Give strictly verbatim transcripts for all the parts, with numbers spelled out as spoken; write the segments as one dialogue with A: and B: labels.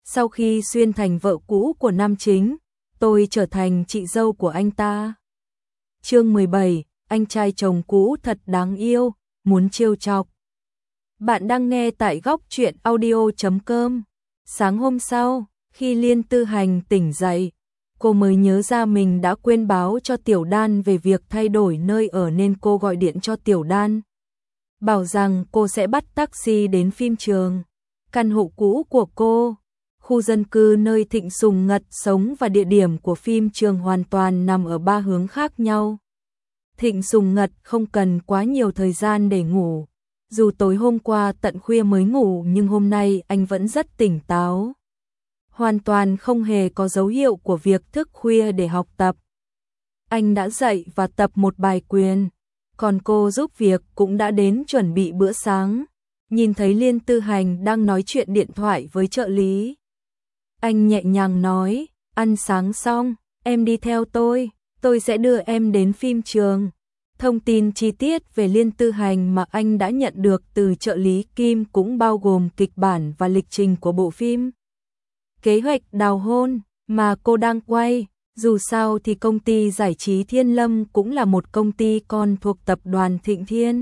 A: Sau khi xuyên thành vợ cũ của nam chính, tôi trở thành chị dâu của anh ta. Chương mười bảy, anh trai chồng cũ thật đáng yêu, muốn trêu chọc. Bạn đang nghe tại góc truyện audio chấm com. Sáng hôm sau, khi Liên Tư Hành tỉnh dậy, cô mới nhớ ra mình đã quên báo cho Tiểu Đan về việc thay đổi nơi ở nên cô gọi điện cho Tiểu Đan. Bảo rằng cô sẽ bắt taxi đến phim trường. Căn hộ cũ của cô, khu dân cư nơi Thịnh Sùng Ngật sống và địa điểm của phim trường hoàn toàn nằm ở ba hướng khác nhau. Thịnh Sùng Ngật không cần quá nhiều thời gian để ngủ. Dù tối hôm qua tận khuya mới ngủ nhưng hôm nay anh vẫn rất tỉnh táo. Hoàn toàn không hề có dấu hiệu của việc thức khuya để học tập. Anh đã dậy và tập một bài quyền, còn cô giúp việc cũng đã đến chuẩn bị bữa sáng. Nhìn thấy Liên Tư Hành đang nói chuyện điện thoại với trợ lý, anh nhẹ nhàng nói, ăn sáng xong, em đi theo tôi, tôi sẽ đưa em đến phim trường. Thông tin chi tiết về Liên Tư Hành mà anh đã nhận được từ trợ lý Kim cũng bao gồm kịch bản và lịch trình của bộ phim. Kế hoạch đào hôn mà cô đang quay, dù sao thì công ty giải trí Thiên Lâm cũng là một công ty con thuộc tập đoàn Thịnh Thiên.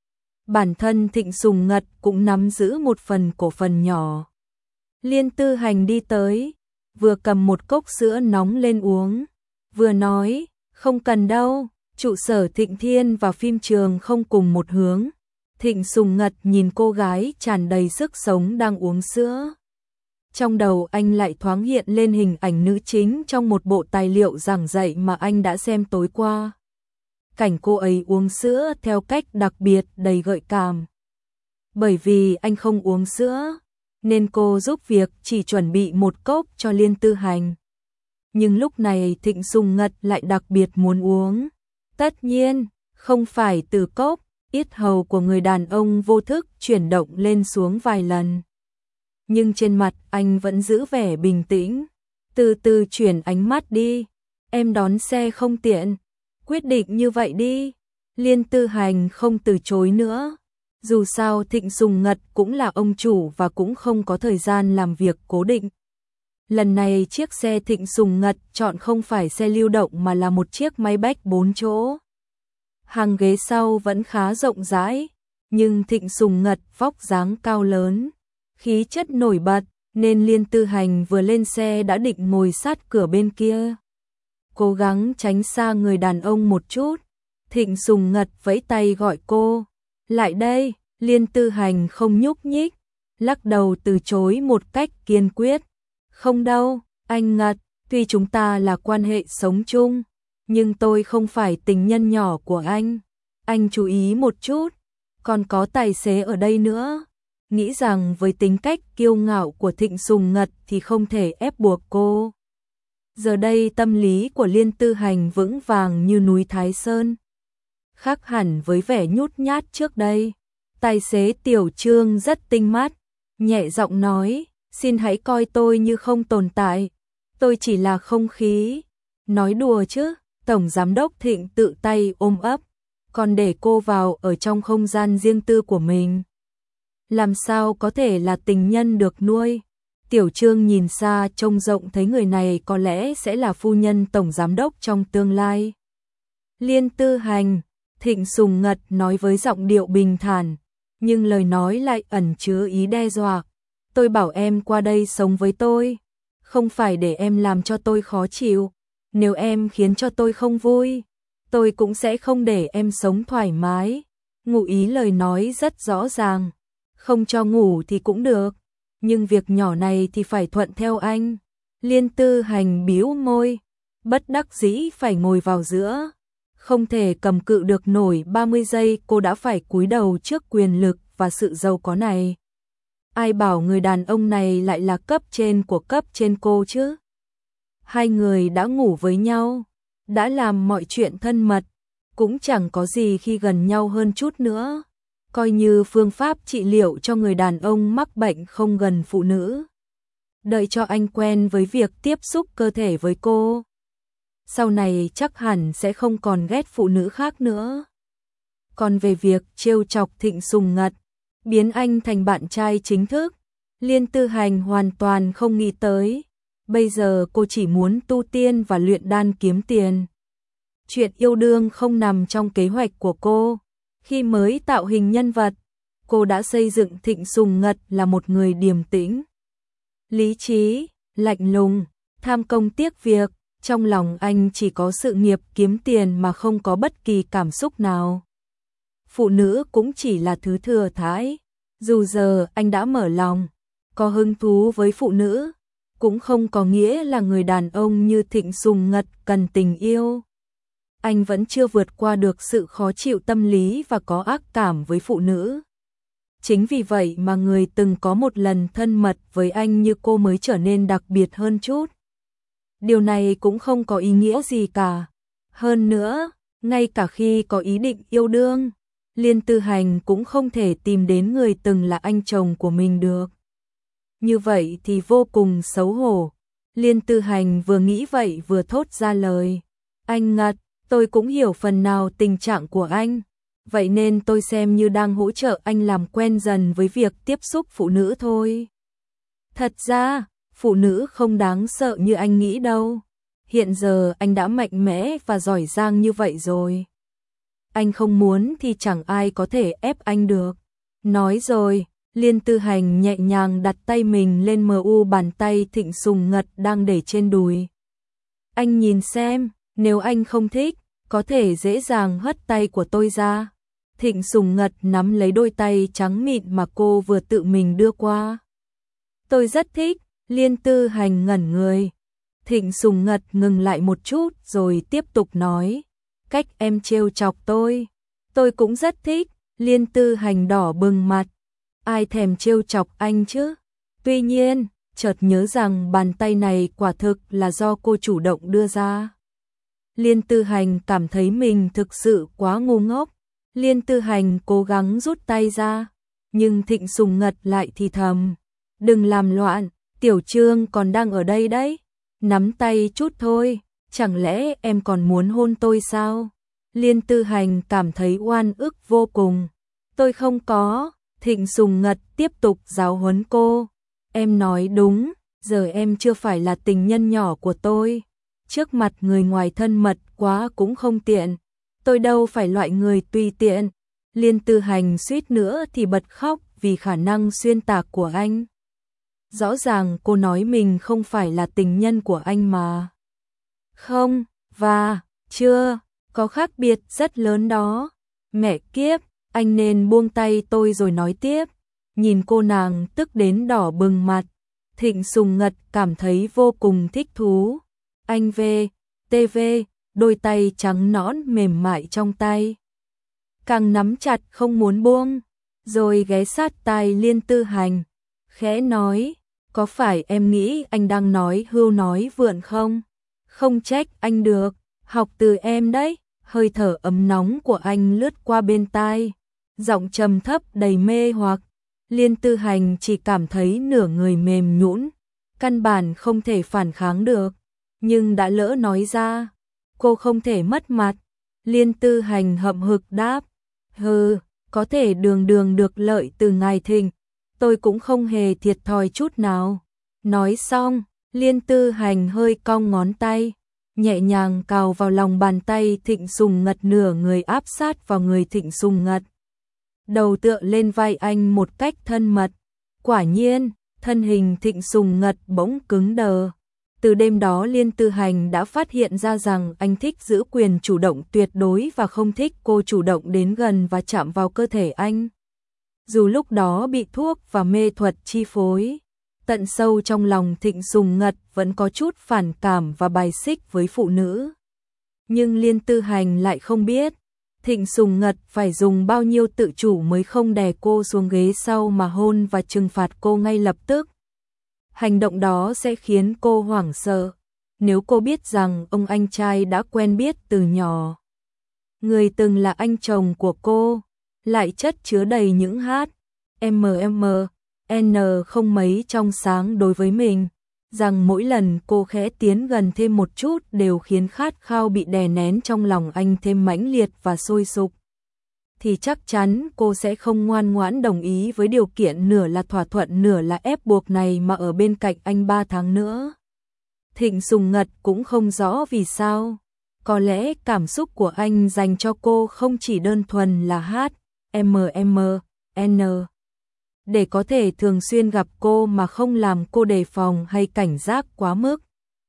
A: Bản thân Thịnh Sùng Ngật cũng nắm giữ một phần cổ phần nhỏ. Liên Tư Hành đi tới, vừa cầm một cốc sữa nóng lên uống, vừa nói, không cần đâu, trụ sở Thịnh Thiên và phim trường không cùng một hướng. Thịnh Sùng Ngật nhìn cô gái tràn đầy sức sống đang uống sữa. Trong đầu anh lại thoáng hiện lên hình ảnh nữ chính trong một bộ tài liệu giảng dạy mà anh đã xem tối qua. Cảnh cô ấy uống sữa theo cách đặc biệt đầy gợi cảm. Bởi vì anh không uống sữa, nên cô giúp việc chỉ chuẩn bị một cốc cho Liên Tư Hành. Nhưng lúc này Thịnh Sùng Ngật lại đặc biệt muốn uống. Tất nhiên, không phải từ cốc, yết hầu của người đàn ông vô thức chuyển động lên xuống vài lần. Nhưng trên mặt anh vẫn giữ vẻ bình tĩnh. Từ từ chuyển ánh mắt đi, em đón xe không tiện. Quyết định như vậy đi. Liên Tư Hành không từ chối nữa. Dù sao Thịnh Sùng Ngật cũng là ông chủ và cũng không có thời gian làm việc cố định. Lần này chiếc xe Thịnh Sùng Ngật chọn không phải xe lưu động mà là một chiếc máy bách bốn chỗ. Hàng ghế sau vẫn khá rộng rãi, nhưng Thịnh Sùng Ngật vóc dáng cao lớn, khí chất nổi bật, nên Liên Tư Hành vừa lên xe đã định ngồi sát cửa bên kia. Cố gắng tránh xa người đàn ông một chút, Thịnh Sùng Ngật vẫy tay gọi cô. Lại đây, Liên Tư Hành không nhúc nhích, lắc đầu từ chối một cách kiên quyết. Không đâu, anh Ngật, tuy chúng ta là quan hệ sống chung, nhưng tôi không phải tình nhân nhỏ của anh. Anh chú ý một chút, còn có tài xế ở đây nữa. Nghĩ rằng với tính cách kiêu ngạo của Thịnh Sùng Ngật thì không thể ép buộc cô. Giờ đây tâm lý của Liên Tư Hành vững vàng như núi Thái Sơn. Khác hẳn với vẻ nhút nhát trước đây. Tài xế Tiểu Trương rất tinh mắt, nhẹ giọng nói, xin hãy coi tôi như không tồn tại. Tôi chỉ là không khí. Nói đùa chứ, Tổng Giám đốc Thịnh tự tay ôm ấp, còn để cô vào ở trong không gian riêng tư của mình. Làm sao có thể là tình nhân được nuôi? Tiểu Trương nhìn xa trông rộng thấy người này có lẽ sẽ là phu nhân Tổng Giám đốc trong tương lai. Liên Tư Hành, Thịnh Sùng Ngật nói với giọng điệu bình thản, nhưng lời nói lại ẩn chứa ý đe dọa. Tôi bảo em qua đây sống với tôi, không phải để em làm cho tôi khó chịu. Nếu em khiến cho tôi không vui, tôi cũng sẽ không để em sống thoải mái. Ngụ ý lời nói rất rõ ràng, không cho ngủ thì cũng được, nhưng việc nhỏ này thì phải thuận theo anh. Liên Tư Hành bĩu môi, bất đắc dĩ phải ngồi vào giữa. Không thể cầm cự được nổi ba mươi giây, cô đã phải cúi đầu trước quyền lực và sự giàu có này. Ai bảo người đàn ông này lại là cấp trên của cấp trên cô chứ? Hai người đã ngủ với nhau, đã làm mọi chuyện thân mật, cũng chẳng có gì khi gần nhau hơn chút nữa. Coi như phương pháp trị liệu cho người đàn ông mắc bệnh không gần phụ nữ. Đợi cho anh quen với việc tiếp xúc cơ thể với cô, sau này chắc hẳn sẽ không còn ghét phụ nữ khác nữa. Còn về việc trêu chọc Thịnh Sùng Ngật, biến anh thành bạn trai chính thức, Liên Tư Hành hoàn toàn không nghĩ tới. Bây giờ cô chỉ muốn tu tiên và luyện đan kiếm tiền. Chuyện yêu đương không nằm trong kế hoạch của cô. Khi mới tạo hình nhân vật, cô đã xây dựng Thịnh Sùng Ngật là một người điềm tĩnh, lý trí, lạnh lùng, tham công tiếc việc. Trong lòng anh chỉ có sự nghiệp kiếm tiền mà không có bất kỳ cảm xúc nào. Phụ nữ cũng chỉ là thứ thừa thãi. Dù giờ anh đã mở lòng, có hứng thú với phụ nữ, cũng không có nghĩa là người đàn ông như Thịnh Sùng Ngật cần tình yêu. Anh vẫn chưa vượt qua được sự khó chịu tâm lý và có ác cảm với phụ nữ. Chính vì vậy mà người từng có một lần thân mật với anh như cô mới trở nên đặc biệt hơn chút. Điều này cũng không có ý nghĩa gì cả. Hơn nữa, ngay cả khi có ý định yêu đương, Liên Tư Hành cũng không thể tìm đến người từng là anh chồng của mình được. Như vậy thì vô cùng xấu hổ. Liên Tư Hành vừa nghĩ vậy vừa thốt ra lời. Anh Ngật, tôi cũng hiểu phần nào tình trạng của anh. Vậy nên tôi xem như đang hỗ trợ anh làm quen dần với việc tiếp xúc phụ nữ thôi. Thật ra, phụ nữ không đáng sợ như anh nghĩ đâu. Hiện giờ anh đã mạnh mẽ và giỏi giang như vậy rồi. Anh không muốn thì chẳng ai có thể ép anh được. Nói rồi, Liên Tư Hành nhẹ nhàng đặt tay mình lên mờ u bàn tay Thịnh Sùng Ngật đang để trên đùi. Anh nhìn xem, nếu anh không thích, có thể dễ dàng hất tay của tôi ra. Thịnh Sùng Ngật nắm lấy đôi tay trắng mịn mà cô vừa tự mình đưa qua. Tôi rất thích. Liên Tư Hành ngẩn người. Thịnh Sùng Ngật ngừng lại một chút rồi tiếp tục nói. Cách em trêu chọc tôi, tôi cũng rất thích. Liên Tư Hành đỏ bừng mặt. Ai thèm trêu chọc anh chứ? Tuy nhiên, chợt nhớ rằng bàn tay này quả thực là do cô chủ động đưa ra. Liên Tư Hành cảm thấy mình thực sự quá ngu ngốc. Liên Tư Hành cố gắng rút tay ra, nhưng Thịnh Sùng Ngật lại thì thầm. Đừng làm loạn, Tiểu Trương còn đang ở đây đấy. Nắm tay chút thôi, chẳng lẽ em còn muốn hôn tôi sao? Liên Tư Hành cảm thấy oan ức vô cùng. Tôi không có. Thịnh Sùng Ngật tiếp tục giáo huấn cô. Em nói đúng, giờ em chưa phải là tình nhân nhỏ của tôi. Trước mặt người ngoài thân mật quá cũng không tiện. Tôi đâu phải loại người tùy tiện. Liên Tư Hành suýt nữa thì bật khóc vì khả năng xuyên tạc của anh. Rõ ràng cô nói mình không phải là tình nhân của anh mà. Không, và, chưa, có khác biệt rất lớn đó. Mẹ kiếp, anh nên buông tay tôi rồi nói tiếp. Nhìn cô nàng tức đến đỏ bừng mặt. Thịnh Sùng Ngật cảm thấy vô cùng thích thú. Anh về, tê vê, đôi tay trắng nõn mềm mại trong tay. Càng nắm chặt không muốn buông, rồi ghé sát tai Liên Tư Hành. Khẽ nói, có phải em nghĩ anh đang nói hưu nói vượn không? Không trách anh được, học từ em đấy. Hơi thở ấm nóng của anh lướt qua bên tai, giọng trầm thấp đầy mê hoặc. Liên Tư Hành chỉ cảm thấy nửa người mềm nhũn, căn bản không thể phản kháng được, nhưng đã lỡ nói ra, cô không thể mất mặt. Liên Tư Hành hậm hực đáp, hừ, có thể đường đường được lợi từ ngài Thịnh, tôi cũng không hề thiệt thòi chút nào. Nói xong, Liên Tư Hành hơi cong ngón tay, nhẹ nhàng cào vào lòng bàn tay Thịnh Sùng Ngật, nửa người áp sát vào người Thịnh Sùng Ngật. Đầu tựa lên vai anh một cách thân mật. Quả nhiên, thân hình Thịnh Sùng Ngật bỗng cứng đờ. Từ đêm đó Liên Tư Hành đã phát hiện ra rằng anh thích giữ quyền chủ động tuyệt đối và không thích cô chủ động đến gần và chạm vào cơ thể anh. Dù lúc đó bị thuốc và mê thuật chi phối, tận sâu trong lòng Thịnh Sùng Ngật vẫn có chút phản cảm và bài xích với phụ nữ. Nhưng Liên Tư Hành lại không biết, Thịnh Sùng Ngật phải dùng bao nhiêu tự chủ mới không đè cô xuống ghế sau mà hôn và trừng phạt cô ngay lập tức. Hành động đó sẽ khiến cô hoảng sợ, nếu cô biết rằng ông anh trai đã quen biết từ nhỏ, người từng là anh chồng của cô, lại chất chứa đầy những hát em em N không mấy trong sáng đối với mình, rằng mỗi lần cô khẽ tiến gần thêm một chút đều khiến khát khao bị đè nén trong lòng anh thêm mãnh liệt và sôi sục. thì chắc chắn cô sẽ không ngoan ngoãn đồng ý với điều kiện nửa là thỏa thuận nửa là ép buộc này mà ở bên cạnh anh ba tháng nữa. Thịnh Sùng Ngật cũng không rõ vì sao. Có lẽ cảm xúc của anh dành cho cô không chỉ đơn thuần là hát, em em, n. Để có thể thường xuyên gặp cô mà không làm cô đề phòng hay cảnh giác quá mức.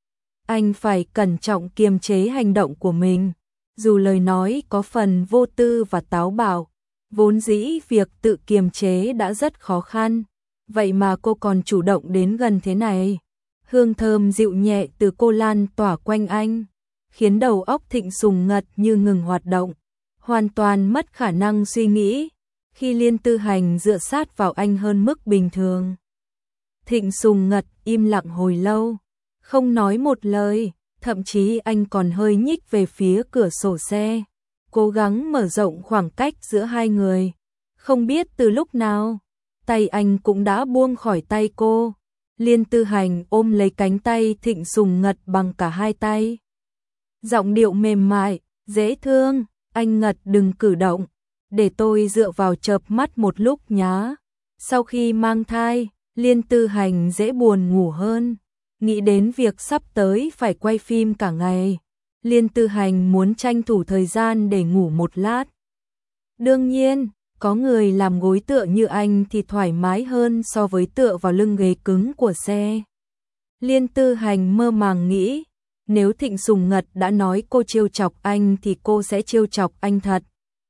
A: Anh phải cẩn trọng kiềm chế hành động của mình. Dù lời nói có phần vô tư và táo bạo, vốn dĩ việc tự kiềm chế đã rất khó khăn. Vậy mà cô còn chủ động đến gần thế này. Hương thơm dịu nhẹ từ cô lan tỏa quanh anh, khiến đầu óc Thịnh Sùng Ngật như ngừng hoạt động, hoàn toàn mất khả năng suy nghĩ, khi Liên Tư Hành dựa sát vào anh hơn mức bình thường. Thịnh Sùng Ngật im lặng hồi lâu, không nói một lời, thậm chí anh còn hơi nhích về phía cửa sổ xe, cố gắng mở rộng khoảng cách giữa hai người. Không biết từ lúc nào, tay anh cũng đã buông khỏi tay cô. Liên Tư Hành ôm lấy cánh tay Thịnh Sùng Ngật bằng cả hai tay. Giọng điệu mềm mại, dễ thương, anh Ngật đừng cử động, để tôi dựa vào chợp mắt một lúc nhá. Sau khi mang thai, Liên Tư Hành dễ buồn ngủ hơn, nghĩ đến việc sắp tới phải quay phim cả ngày. Liên Tư Hành muốn tranh thủ thời gian để ngủ một lát. Đương nhiên, có người làm gối tựa như anh thì thoải mái hơn so với tựa vào lưng ghế cứng của xe. Liên Tư Hành mơ màng nghĩ, nếu Thịnh Sùng Ngật đã nói cô trêu chọc anh thì cô sẽ trêu chọc anh thật.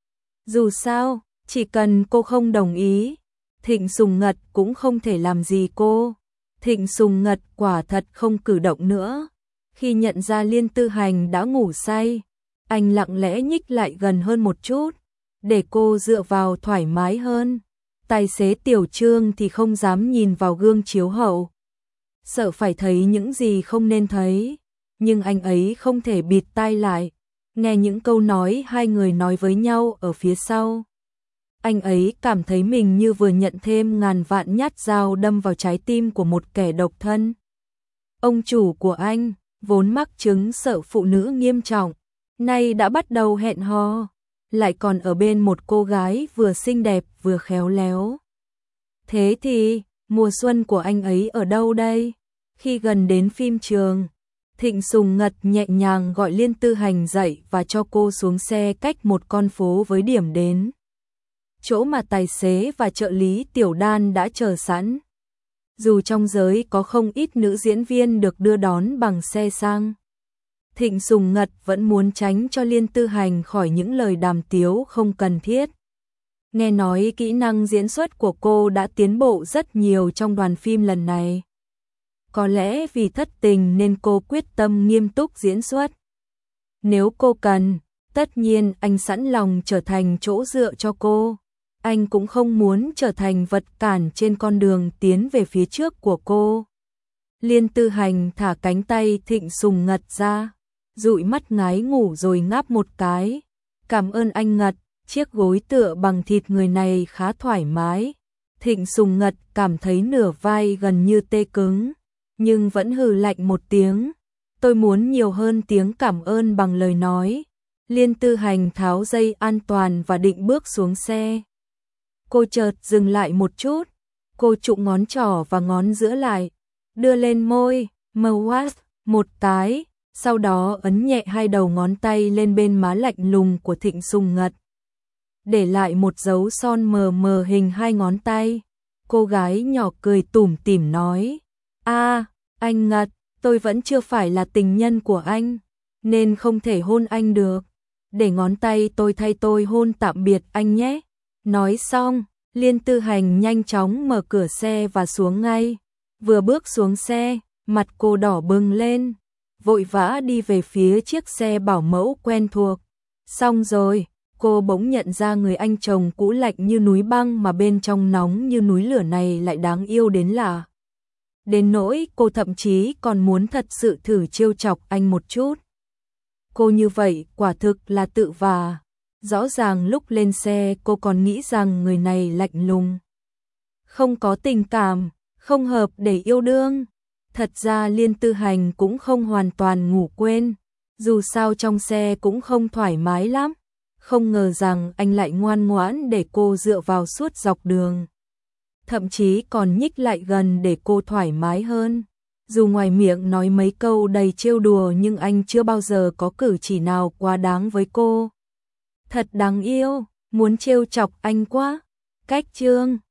A: Dù sao, chỉ cần cô không đồng ý, Thịnh Sùng Ngật cũng không thể làm gì cô. Thịnh Sùng Ngật quả thật không cử động nữa. Khi nhận ra Liên Tư Hành đã ngủ say, anh lặng lẽ nhích lại gần hơn một chút, để cô dựa vào thoải mái hơn. Tài xế Tiểu Trương thì không dám nhìn vào gương chiếu hậu, sợ phải thấy những gì không nên thấy, nhưng anh ấy không thể bịt tai lại, nghe những câu nói hai người nói với nhau ở phía sau. Anh ấy cảm thấy mình như vừa nhận thêm ngàn vạn nhát dao đâm vào trái tim của một kẻ độc thân. Ông chủ của anh, vốn mắc chứng sợ phụ nữ nghiêm trọng, nay đã bắt đầu hẹn hò, lại còn ở bên một cô gái vừa xinh đẹp vừa khéo léo. Thế thì, mùa xuân của anh ấy ở đâu đây? Khi gần đến phim trường, Thịnh Sùng Ngật nhẹ nhàng gọi Liên Tư Hành dậy và cho cô xuống xe cách một con phố với điểm đến, chỗ mà tài xế và trợ lý Tiểu Đan đã chờ sẵn. Dù trong giới có không ít nữ diễn viên được đưa đón bằng xe sang, Thịnh Sùng Ngật vẫn muốn tránh cho Liên Tư Hành khỏi những lời đàm tiếu không cần thiết. Nghe nói kỹ năng diễn xuất của cô đã tiến bộ rất nhiều trong đoàn phim lần này. Có lẽ vì thất tình nên cô quyết tâm nghiêm túc diễn xuất. Nếu cô cần, tất nhiên anh sẵn lòng trở thành chỗ dựa cho cô. Anh cũng không muốn trở thành vật cản trên con đường tiến về phía trước của cô. Liên Tư Hành thả cánh tay Thịnh Sùng Ngật ra, dụi mắt ngái ngủ rồi ngáp một cái. Cảm ơn anh Ngật, chiếc gối tựa bằng thịt người này khá thoải mái. Thịnh Sùng Ngật cảm thấy nửa vai gần như tê cứng, nhưng vẫn hừ lạnh một tiếng. Tôi muốn nhiều hơn tiếng cảm ơn bằng lời nói. Liên Tư Hành tháo dây an toàn và định bước xuống xe. Cô chợt dừng lại một chút, cô trụng ngón trỏ và ngón giữa lại, đưa lên môi, mouth một cái, sau đó ấn nhẹ hai đầu ngón tay lên bên má lạnh lùng của Thịnh Sùng Ngật, để lại một dấu son mờ mờ hình hai ngón tay. Cô gái nhỏ cười tủm tỉm nói, a, anh Ngật, tôi vẫn chưa phải là tình nhân của anh, nên không thể hôn anh được. Để ngón tay tôi thay tôi hôn tạm biệt anh nhé. Nói xong, Liên Tư Hành nhanh chóng mở cửa xe và xuống ngay. Vừa bước xuống xe, mặt cô đỏ bừng lên, vội vã đi về phía chiếc xe bảo mẫu quen thuộc. Xong rồi, cô bỗng nhận ra người anh chồng cũ lạnh như núi băng mà bên trong nóng như núi lửa này lại đáng yêu đến lạ. Đến nỗi cô thậm chí còn muốn thật sự thử trêu chọc anh một chút. Cô như vậy quả thực là tự vả. Rõ ràng lúc lên xe cô còn nghĩ rằng người này lạnh lùng, không có tình cảm, không hợp để yêu đương. Thật ra Liên Tư Hành cũng không hoàn toàn ngủ quên, dù sao trong xe cũng không thoải mái lắm. không ngờ rằng anh lại ngoan ngoãn để cô dựa vào suốt dọc đường. Thậm chí còn nhích lại gần để cô thoải mái hơn. Dù ngoài miệng nói mấy câu đầy trêu đùa nhưng anh chưa bao giờ có cử chỉ nào quá đáng với cô. Thật đáng yêu, muốn trêu chọc anh quá. Cách chương